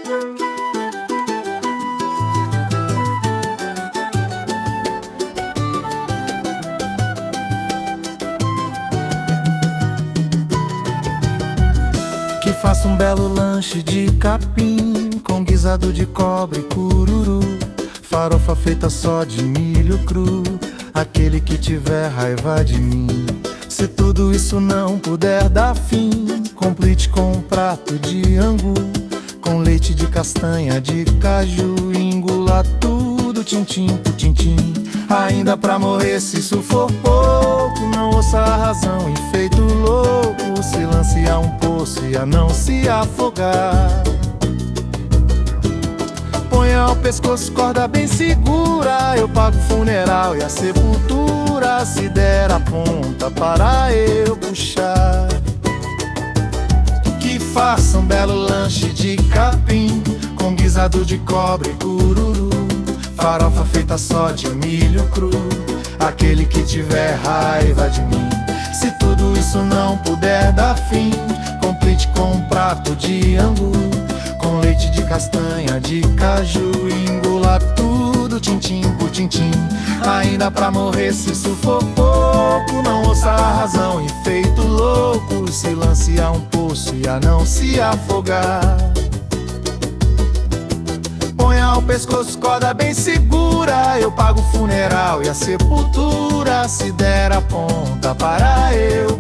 Que faça um belo lanche de capim, com guisado de cobre e cururu, farofa feita só de milho cru, aquele que tiver raiva de mim. Se tudo isso não puder dar fim, complete com um prato de angu, com leite de castanha, de caju, engula tudo, tintim por tintim. Ainda pra morrer se isso for pouco, não ouça a razão e feito louco, se lance a um poço e a não se afogar. Ponha ao pescoço corda bem segura, eu pago o funeral e a sepultura, se der a ponta para eu puxar. Que faça um belo lanche de capim, com guisado de cobre e cururu, farofa feita só de milho cru, aquele que tiver raiva de mim. Se tudo isso não puder dar fim, complete com um prato de angu, com leite de castanha, de caju, engula tudo, tintim por tintim. Ainda pra morrer se isso for pouco, não ouça a razão e feito louco, se lance a um poço e a não se afogar. Ponha ao pescoço corda bem segura, eu pago o funeral e a sepultura, se der a ponta para eu